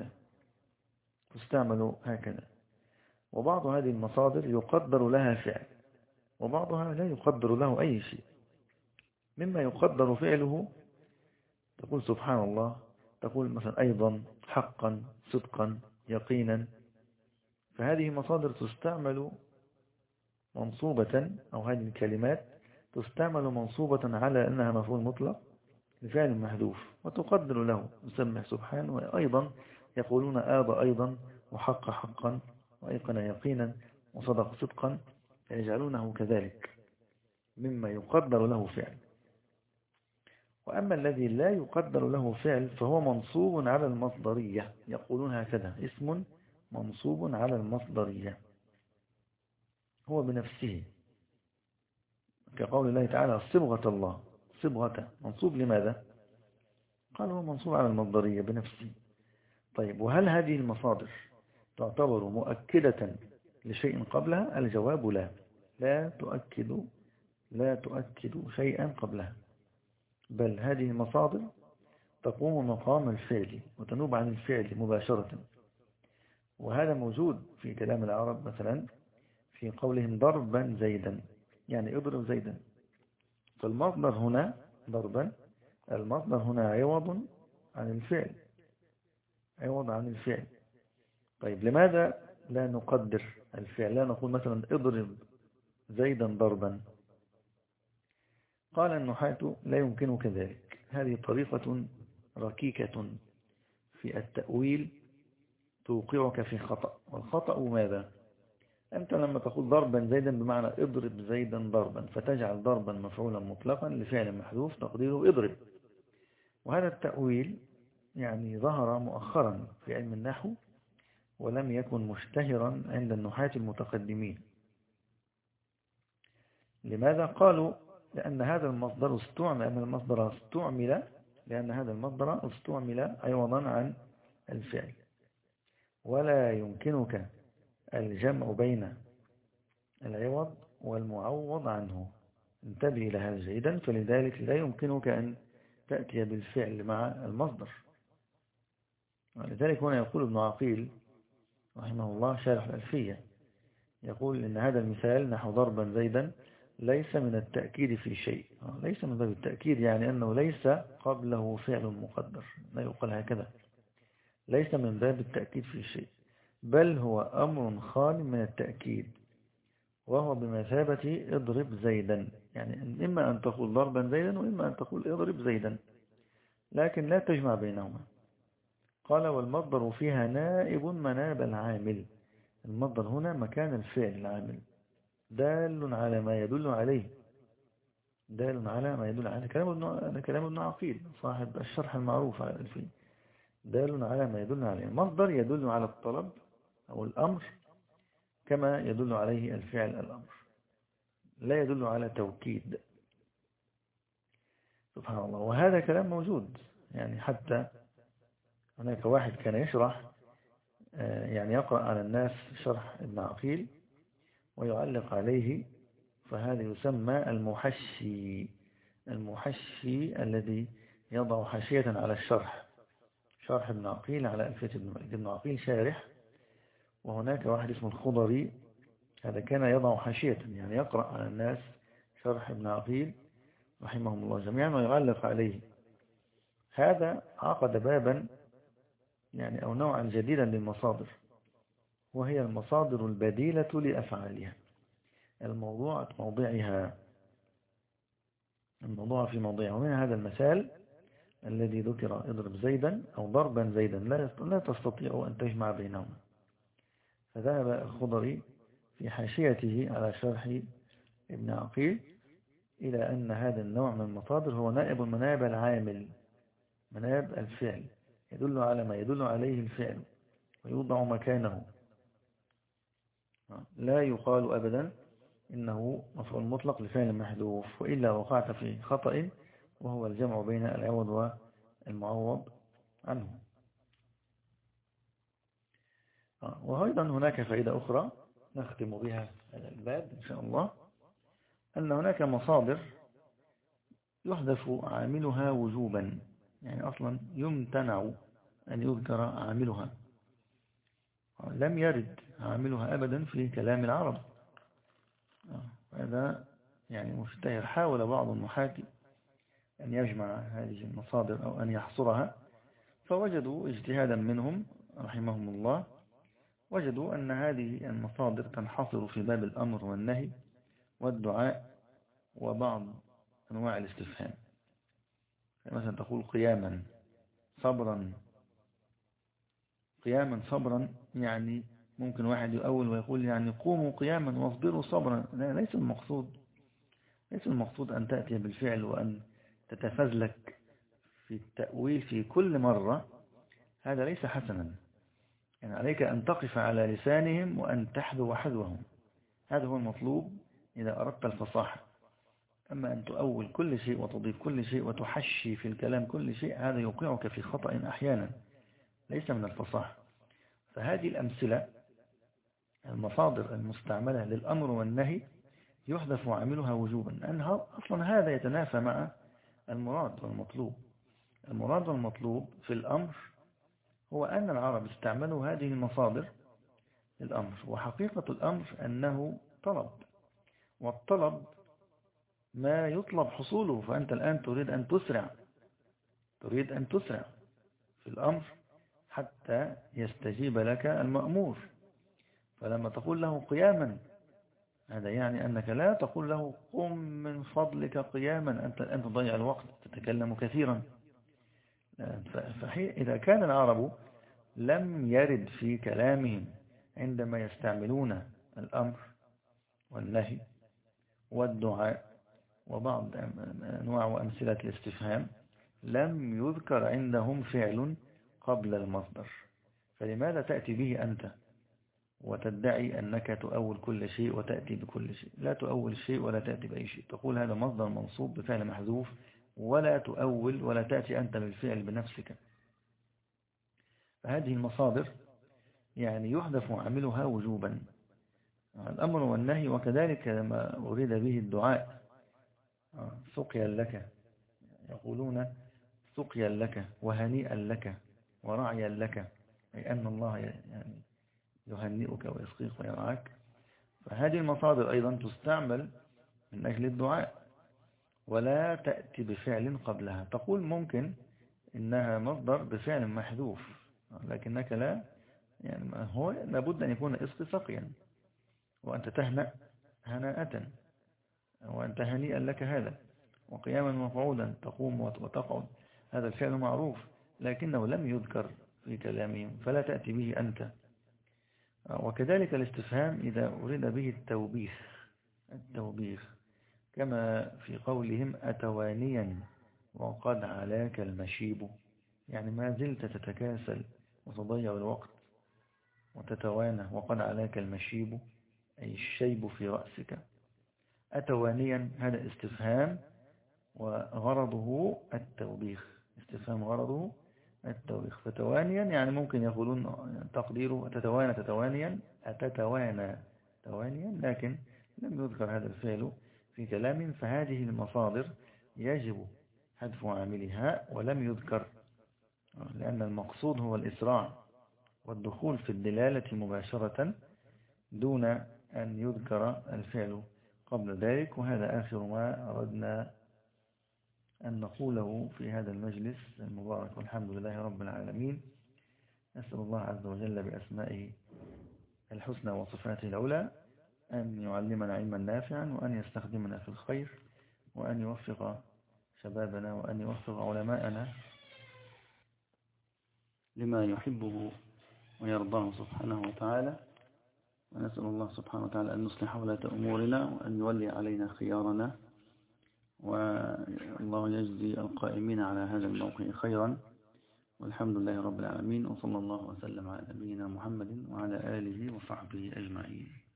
هكذا، وبعض هذه المصادر يقدر لها فعل وبعضها لا يقدر له أي شيء. مما يقدر فعله تقول سبحان الله، تقول مثلا أيضا، حقا، صدقا، يقينا. فهذه مصادر تستعمل منصوبة، أو هذه الكلمات تستعمل منصوبة على أنها مفعول مطلق لفعل محذوف، وتقدر له يسمى سبحان. وأيضا يقولون آب أيضا، وحق حقا، وأيقن يقينا، وصدق صدقا، يجعلونه كذلك مما يقدر له فعل. وأما الذي لا يقدر له فعل فهو منصوب على المصدرية، يقولون هكذا: اسم منصوب على المصدرية، هو بنفسه، كقول الله تعالى صبغة الله. صبغة منصوب لماذا؟ قال هو منصوب على المصدرية بنفسه. طيب، وهل هذه المصادر تعتبر مؤكدة لشيء قبلها؟ الجواب لا، لا تؤكد شيئا قبلها، بل هذه المصادر تقوم مقام الفعل وتنوب عن الفعل مباشرة. وهذا موجود في كلام العرب، مثلا في قولهم ضربا زيدا، يعني اضرب زيدا. فالمصدر هنا ضربا، المصدر هنا عوض عن الفعل. طيب، لماذا لا نقدر الفعل؟ لا نقول مثلا اضرب زيدا ضربا. قال النحاة لا يمكن كذلك. هذه طريقة ركيكة في التأويل توقعك في خطأ. والخطأ ماذا؟ أنت لما تقول ضربا زيدا بمعنى اضرب زيدا ضربا، فتجعل ضربا مفعولا مطلقا لفعل محذوف تقديره اضرب. وهذا التأويل يعني ظهر مؤخرا في علم النحو، ولم يكن مشتهرا عند النحاة المتقدمين. لماذا؟ قالوا لأن هذا المصدر استعمل عوضا عن الفعل، ولا يمكنك الجمع بين العوض والمعوض عنه. انتبه إلى هذا جيدا. فلذلك لا يمكنك أن تأتي بالفعل مع المصدر. ولذلك هنا يقول ابن عقيل رحمه الله شارح الألفية، يقول إن هذا المثال نحو ضربا زيدا ليس من التأكيد في شيء، ليس من باب التأكيد، يعني أنه ليس قبله فعل مقدر، لا يقال هكذا، ليس من باب التأكيد في شيء، بل هو أمر خال من التأكيد، وهو بمثابة اضرب زيدا. يعني إما أن تقول ضربا زيدا وإما أن تقول اضرب زيدا، لكن لا تجمع بينهما. قال والمصدر فيها نائب مناب العامل. المصدر هنا مكان الفعل العامل، دال على ما يدل عليه، كلام ابن عقيل صاحب الشرح المعروف على الألفية. دال على ما يدل عليه. المصدر يدل على الطلب أو الأمر كما يدل عليه الفعل الأمر، لا يدل على توكيد. سبحان الله. وهذا كلام موجود، يعني حتى هناك واحد كان يشرح، يعني يقرأ على الناس شرح ابن عقيل ويعلق عليه، فهذا يسمى المحشي الذي يضع حاشية على شرح ابن عقيل على ألفية ابن عقيل شارح. وهناك واحد اسمه الخضري، هذا كان يضع حاشية، يعني يقرأ على الناس شرح ابن عقيل رحمهم الله جميعا ويعلق عليه. هذا عقد بابا يعني أو نوعا جديدا للمصادر، وهي المصادر البديلة لأفعالها. الموضوع في موضعها. ومن هذا المثال الذي ذكر اضرب زيدا أو ضربا زيدا لا تستطيع أن تجمع بينهما. فذهب الخضري في حاشيته على شرح ابن عقيل إلى أن هذا النوع من المصادر هو نائب مناب العامل، مناب الفعل، يدل على ما يدل عليه الفعل ويوضع مكانه. لا يقال أبدا إنه مفعول مطلق لفعل محذوف، وإلا وقعت في خطأ وهو الجمع بين العوض والمعوض عنه. وأيضا هناك فائدة أخرى نختم بها هذا الباب إن شاء الله، أن هناك مصادر يحذف عاملها وجوبا، يعني أصلا يمتنع أن يذكر عاملها، لم يرد عاملها أبدا في كلام العرب. هذا يعني مشتهر. حاول بعض النحاة أن يجمع هذه المصادر أو أن يحصرها، فوجدوا اجتهادا منهم رحمهم الله، وجدوا أن هذه المصادر تنحصر في باب الأمر والنهي والدعاء وبعض أنواع الاستفهام. مثلا تقول قياما صبرا، قياما صبرا، يعني ممكن واحد يؤول ويقول يعني قوموا قياما واصبروا صبرا. ليس المقصود أن تأتي بالفعل وأن تتفزلك في التأويل في كل مرة، هذا ليس حسنا. يعني عليك أن تقف على لسانهم وأن تحذو حذوهم، هذا هو المطلوب إذا أردت الفصاحة. أما أن تؤول كل شيء وتضيف كل شيء وتحشي في الكلام كل شيء، هذا يوقعك في خطأ أحيانا ليس من الفصاحة. فهذه الأمثلة المصادر المستعملة للأمر والنهي يحذف عاملها وجوبا، لأن أصلا هذا يتنافى مع المراد والمطلوب. المراد والمطلوب في الأمر هو أن العرب استعملوا هذه المصادر للأمر، وحقيقة الأمر أنه طلب، والطلب ما يطلب حصوله. فأنت الآن تريد أن تسرع في الأمر حتى يستجيب لك المأمور. فلما تقول له قياما، هذا يعني أنك لا تقول له قم من فضلك قياما، أنت الآن تضيع الوقت، تتكلم كثيرا. إذا كان العرب لم يرد في كلامهم عندما يستعملون الأمر والنهي والدعاء وبعض أنواع وأمثلة الاستفهام، لم يذكر عندهم فعل قبل المصدر، فلماذا تأتي به أنت وتدعي أنك تؤول كل شيء وتأتي بكل شيء؟ لا تؤول شيء ولا تأتي بأي شيء، تقول هذا مصدر منصوب بفعل محذوف، ولا تؤول ولا تأتي أنت بالفعل بنفسك. فهذه المصادر يعني يحذف عاملها وجوبا، الأمر والنهي. وكذلك لما أريد به الدعاء، سقيا لك، يقولون سقيا لك وهنيئا لك ورعيا لك، أي أن الله يعني يهنئك ويسقيك ويرعاك. فهذه المصادر أيضا تستعمل من أجل الدعاء، ولا تأتي بفعل قبلها. تقول ممكن إنها مصدر بفعل محذوف، لكنك لا، يعني هو لابد أن يكون اسقي سقيا، وأنت تهنأ هناءة، وأنت هنيئا لك هذا، وقياما وقعودا تقوم وتقعد، هذا الفعل معروف لكنه لم يذكر في كلامهم، فلا تأتي به أنت. وكذلك الاستفهام إذا أريد به التوبيخ كما في قولهم أتوانيا وقد علاك المشيب، يعني ما زلت تتكاسل وتضيع الوقت وتتوانى، وقد علاك المشيب أي الشيب في رأسك. أتوانيا هذا استفهام وغرضه التوبيخ، استفهام غرضه التوبيخ. فتوانيا يعني ممكن يقولون تقديره تتوانى توانيا، لكن لم يذكر هذا الفعل في كلام. فهذه المصادر يجب حذف عاملها ولم يذكر، لأن المقصود هو الإسراع والدخول في الدلالة مباشرة دون أن يذكر الفعل قبل ذلك. وهذا آخر ما أردنا أن نقوله في هذا المجلس المبارك، والحمد لله رب العالمين. نسأل الله عز وجل بأسمائه الحسنى وصفاته العلى أن يعلمنا علما نافعا، وأن يستخدمنا في الخير، وأن يوفق شبابنا وأن يوفق علماءنا لما يحبه ويرضاه سبحانه وتعالى. ونسأل الله سبحانه وتعالى أن نصلح ولاة أمورنا وأن يولي علينا خيارنا، والله يجزي القائمين على هذا الموقع خيرا. والحمد لله رب العالمين، وصلى الله وسلم على نبينا محمد وعلى آله وصحبه أجمعين.